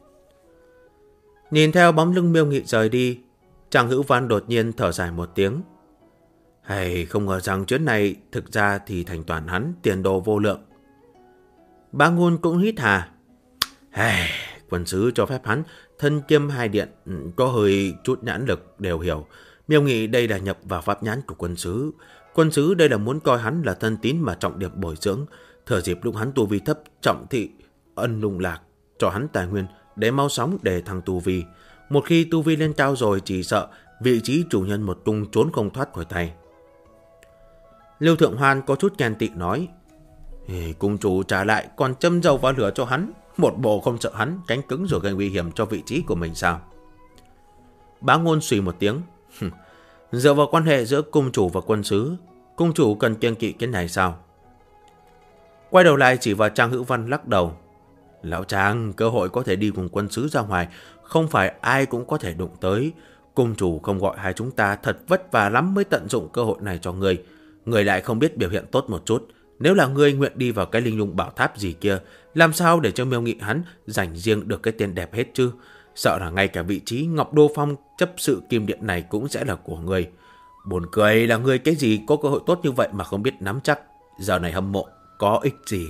Nhìn theo bóng lưng Miêu Nghị rời đi, Trang Hữu Văn đột nhiên thở dài một tiếng. Không ngờ rằng chuyến này thực ra thì thành toàn hắn tiền đồ vô lượng. Bá Ngôn cũng hít hà. Quân sứ cho phép hắn thân kiêm 2 điện, có hơi chút nhãn lực đều hiểu. Miêu Nghị đây là nhập vào pháp nhãn của quân sứ. Quân sứ đây là muốn coi hắn là thân tín mà trọng điểm bồi dưỡng, thừa dịp lúc hắn tu vi thấp trọng thị ân lung lạc, cho hắn tài nguyên để mau sóng để thăng tu vi. Một khi tu vi lên cao rồi chỉ sợ vị trí chủ nhân một tung trốn không thoát khỏi tay. Lưu Thượng Hoan có chút ghen tị nói. Cung chủ trả lại còn châm dầu vào lửa cho hắn, một bộ không sợ hắn cánh cứng rồi gây nguy hiểm cho vị trí của mình sao? Bá Ngôn xùy một tiếng. Dựa vào quan hệ giữa cung chủ và quân sứ, cung chủ cần kiêng kỵ cái này sao? Quay đầu lại chỉ vào Trang Hữu Văn lắc đầu. Lão Trang, cơ hội có thể đi cùng quân sứ ra ngoài, không phải ai cũng có thể đụng tới. Cung chủ không gọi hai chúng ta thật vất vả lắm mới tận dụng cơ hội này cho người. Người lại không biết biểu hiện tốt một chút. Nếu là ngươi nguyện đi vào cái linh lung bảo tháp gì kia, làm sao để cho Miêu Nghị hắn giành riêng được cái tên đẹp hết chứ? Sợ là ngay cả vị trí Ngọc Đô Phong chấp sự kim điện này cũng sẽ là của ngươi. Buồn cười là ngươi cái gì có cơ hội tốt như vậy mà không biết nắm chắc. Giờ này hâm mộ có ích gì?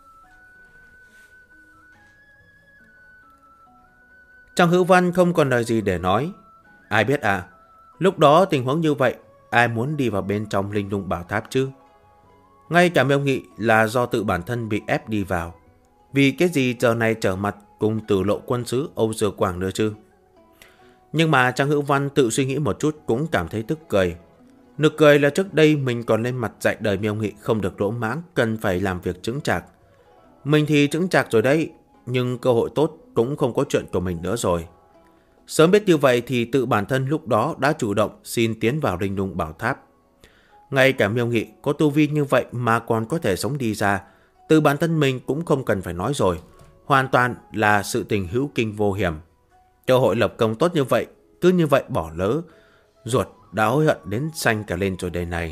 Trang Hữu Văn không còn lời gì để nói. Ai biết lúc đó tình huống như vậy, ai muốn đi vào bên trong linh lung bảo tháp chứ? Ngay cả Miêu Nghị là do tự bản thân bị ép đi vào. Vì cái gì giờ này trở mặt cùng Tử Lộ quân sứ Âu Dừa Quảng nữa chứ? Nhưng mà Trang Hữu Văn tự suy nghĩ một chút cũng cảm thấy tức cười. Nực cười là trước đây mình còn lên mặt dạy đời Miêu Nghị không được lỗ mãng, cần phải làm việc chững chạc. Mình thì chững chạc rồi đấy, nhưng cơ hội tốt cũng không có chuyện của mình nữa rồi. Sớm biết như vậy thì tự bản thân lúc đó đã chủ động xin tiến vào linh lung bảo tháp. Ngay cả Miêu Nghị có tu vi như vậy mà còn có thể sống đi ra, từ bản thân mình cũng không cần phải nói rồi. Hoàn toàn là sự tình hữu kinh vô hiểm. Cơ hội lập công tốt như vậy, cứ như vậy bỏ lỡ. Ruột đã hối hận đến xanh cả lên rồi đây này.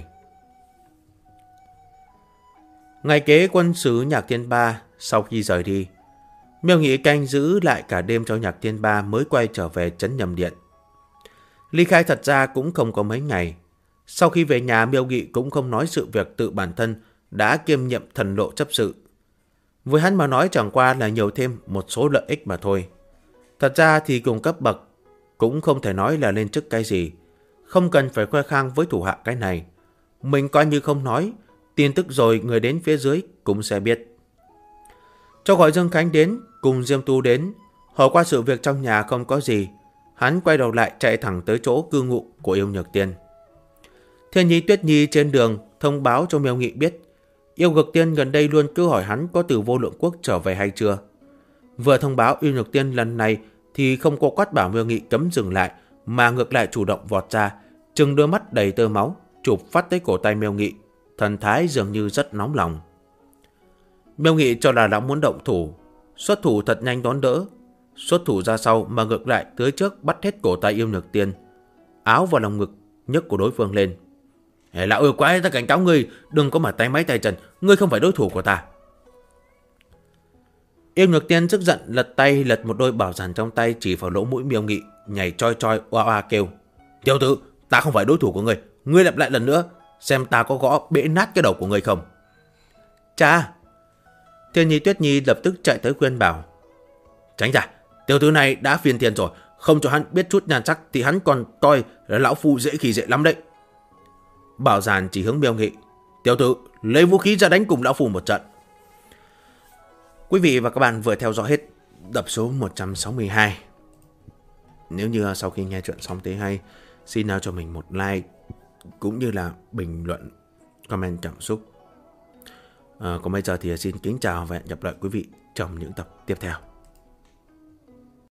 Ngày kế quân sứ Nhạc Thiên Ba sau khi rời đi, Miêu Nghị canh giữ lại cả đêm cho Nhạc Thiên Ba mới quay trở về trấn Nhâm Điện. Ly khai thật ra cũng không có mấy ngày. Sau khi về nhà, Miêu Nghị cũng không nói sự việc tự bản thân đã kiêm nhiệm thần lộ chấp sự. Với hắn mà nói chẳng qua là nhiều thêm một số lợi ích mà thôi. Thật ra thì cùng cấp bậc cũng không thể nói là lên chức cái gì. Không cần phải khoe khang với thủ hạ cái này. Mình coi như không nói, tin tức rồi người đến phía dưới cũng sẽ biết. Cho gọi Dương Khánh đến, cùng Diêm Tu đến, hỏi qua sự việc trong nhà không có gì. Hắn quay đầu lại chạy thẳng tới chỗ cư ngụ của Yêu Nhược Tiên. Thiên Nhi Tuyết Nhi trên đường thông báo cho Miêu Nghị biết Yêu Nhược Tiên gần đây luôn cứ hỏi hắn có từ Vô Lượng Quốc trở về hay chưa. Vừa thông báo Yêu Nhược Tiên lần này thì không có quát bảo Miêu Nghị cấm dừng lại, mà ngược lại chủ động vọt ra, trừng đôi mắt đầy tơ máu, chụp phát tới cổ tay Miêu Nghị, thần thái dường như rất nóng lòng. Miêu Nghị cho là lão muốn động thủ, xuất thủ thật nhanh đón đỡ, xuất thủ ra sau mà ngược lại tới trước bắt hết cổ tay Yêu Nhược Tiên, áo vào lòng ngực nhấc của đối phương lên. Lão yêu quái, ta cảnh cáo ngươi, đừng có mà tay máy tay chân, ngươi không phải đối thủ của ta. Yêu Nhược Tiên tức giận lật tay lật một đôi bảo giản trong tay chỉ vào lỗ mũi Miêu Nghị, nhảy choi choi oa oa kêu: Tiểu tử, ta không phải đối thủ của ngươi, ngươi lặp lại lần nữa, xem ta có gõ bể nát cái đầu của ngươi không. Cha! Thiên Nhi Tuyết Nhi lập tức chạy tới khuyên bảo: Tránh ra, tiểu tử này đã phiền tiền rồi, không cho hắn biết chút nhan sắc thì hắn còn coi là lão phu dễ khi dễ lắm đấy. Bảo giản chỉ hướng Miêu Nghị: Tiểu tử, lấy vũ khí ra đánh cùng lão phu một trận. Quý vị và các bạn vừa theo dõi hết tập số 162. Nếu như sau khi nghe chuyện xong thấy hay, xin cho mình một like cũng như là bình luận, comment cảm xúc. Còn bây giờ thì xin kính chào và hẹn gặp lại quý vị trong những tập tiếp theo.